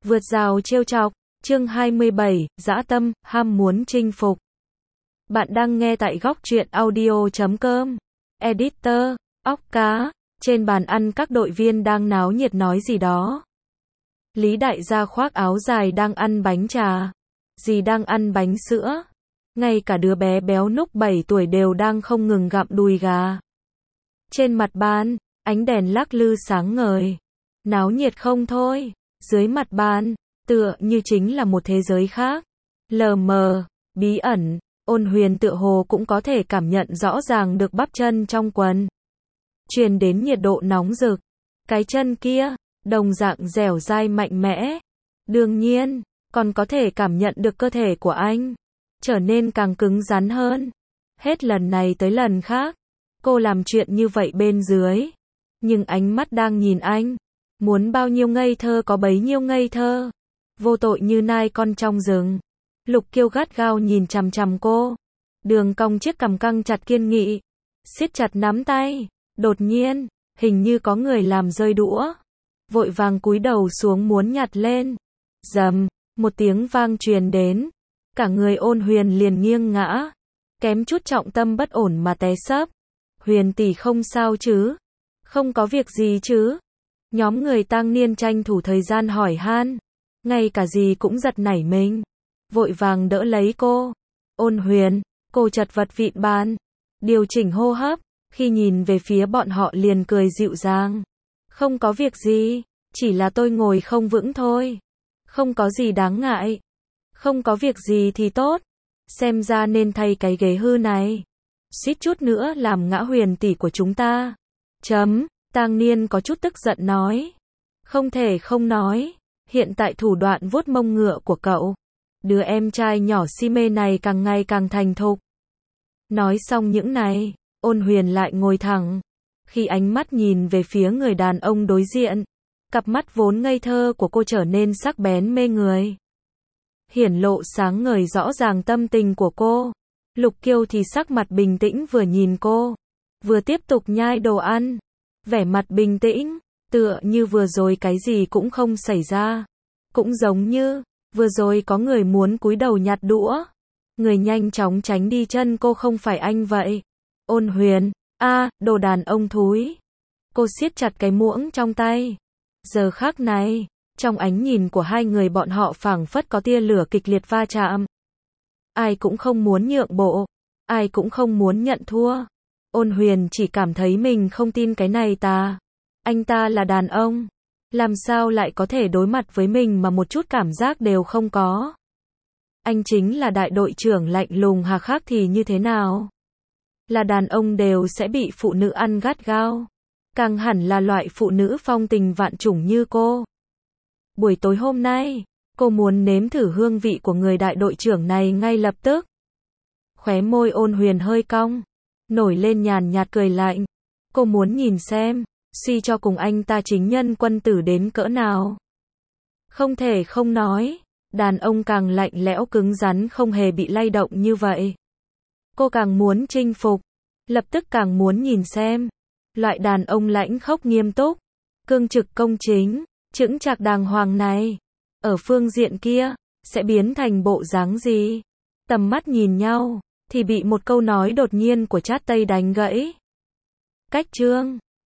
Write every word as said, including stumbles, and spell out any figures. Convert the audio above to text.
Vượt rào trêu chọc, chương hai mươi bảy, dã tâm, ham muốn chinh phục. Bạn đang nghe tại góc truyện audio chấm com. Editor, óc cá, trên bàn ăn các đội viên đang náo nhiệt nói gì đó. Lý đại gia khoác áo dài đang ăn bánh trà. Dì đang ăn bánh sữa. Ngay cả đứa bé béo núc bảy tuổi đều đang không ngừng gặm đùi gà. Trên mặt bàn, ánh đèn lắc lư sáng ngời. Náo nhiệt không thôi. Dưới mặt bàn, tựa như chính là một thế giới khác. Lờ mờ, bí ẩn, Ôn Huyền tựa hồ cũng có thể cảm nhận rõ ràng được bắp chân trong quần. Truyền đến nhiệt độ nóng rực. Cái chân kia, đồng dạng dẻo dai mạnh mẽ. Đương nhiên, còn có thể cảm nhận được cơ thể của anh. Trở nên càng cứng rắn hơn. Hết lần này tới lần khác. Cô làm chuyện như vậy bên dưới. Nhưng ánh mắt đang nhìn anh. Muốn bao nhiêu ngây thơ có bấy nhiêu ngây thơ. Vô tội như nai con trong rừng. Lục Kiêu gắt gao nhìn chằm chằm cô. Đường cong chiếc cằm căng chặt kiên nghị. Siết chặt nắm tay. Đột nhiên, hình như có người làm rơi đũa. Vội vàng cúi đầu xuống muốn nhặt lên. Rầm, một tiếng vang truyền đến. Cả người Ôn Huyền liền nghiêng ngã. Kém chút trọng tâm bất ổn mà té xấp. Huyền tỷ không sao chứ? Không có việc gì chứ? Nhóm người tang niên tranh thủ thời gian hỏi han. Ngay cả dì cũng giật nảy mình. Vội vàng đỡ lấy cô. Ôn Huyền, cô chật vật vịn bàn. Điều chỉnh hô hấp. Khi nhìn về phía bọn họ liền cười dịu dàng. Không có việc gì. Chỉ là tôi ngồi không vững thôi. Không có gì đáng ngại. Không có việc gì thì tốt. Xem ra nên thay cái ghế hư này. Suýt chút nữa làm ngã Huyền tỷ của chúng ta. Chấm. Tang niên có chút tức giận nói. Không thể không nói. Hiện tại thủ đoạn vuốt mông ngựa của cậu. Đứa em trai nhỏ si mê này càng ngày càng thành thục. Nói xong những này, Ôn Huyền lại ngồi thẳng. Khi ánh mắt nhìn về phía người đàn ông đối diện, cặp mắt vốn ngây thơ của cô trở nên sắc bén mê người. Hiển lộ sáng ngời rõ ràng tâm tình của cô. Lục Kiêu thì sắc mặt bình tĩnh vừa nhìn cô, vừa tiếp tục nhai đồ ăn. Vẻ mặt bình tĩnh, tựa như vừa rồi cái gì cũng không xảy ra. Cũng giống như, vừa rồi có người muốn cúi đầu nhặt đũa. Người nhanh chóng tránh đi chân cô không phải anh vậy. Ôn Huyền, a, đồ đàn ông thúi. Cô siết chặt cái muỗng trong tay. Giờ khắc này, trong ánh nhìn của hai người bọn họ phảng phất có tia lửa kịch liệt va chạm. Ai cũng không muốn nhượng bộ. Ai cũng không muốn nhận thua. Ôn Huyền chỉ cảm thấy mình không tin cái này ta. Anh ta là đàn ông. Làm sao lại có thể đối mặt với mình mà một chút cảm giác đều không có. Anh chính là đại đội trưởng lạnh lùng hà khắc thì như thế nào? Là đàn ông đều sẽ bị phụ nữ ăn gắt gao. Càng hẳn là loại phụ nữ phong tình vạn chủng như cô. Buổi tối hôm nay, cô muốn nếm thử hương vị của người đại đội trưởng này ngay lập tức. Khóe môi Ôn Huyền hơi cong. Nổi lên nhàn nhạt cười lạnh. Cô muốn nhìn xem, suy cho cùng anh ta chính nhân quân tử đến cỡ nào. Không thể không nói, đàn ông càng lạnh lẽo cứng rắn không hề bị lay động như vậy. Cô càng muốn chinh phục, lập tức càng muốn nhìn xem. Loại đàn ông lãnh khốc nghiêm túc, cương trực công chính, chững chạc đàng hoàng này. Ở phương diện kia, sẽ biến thành bộ dáng gì? Tầm mắt nhìn nhau. Thì bị một câu nói đột nhiên của Chát Tây đánh gãy. Cách chương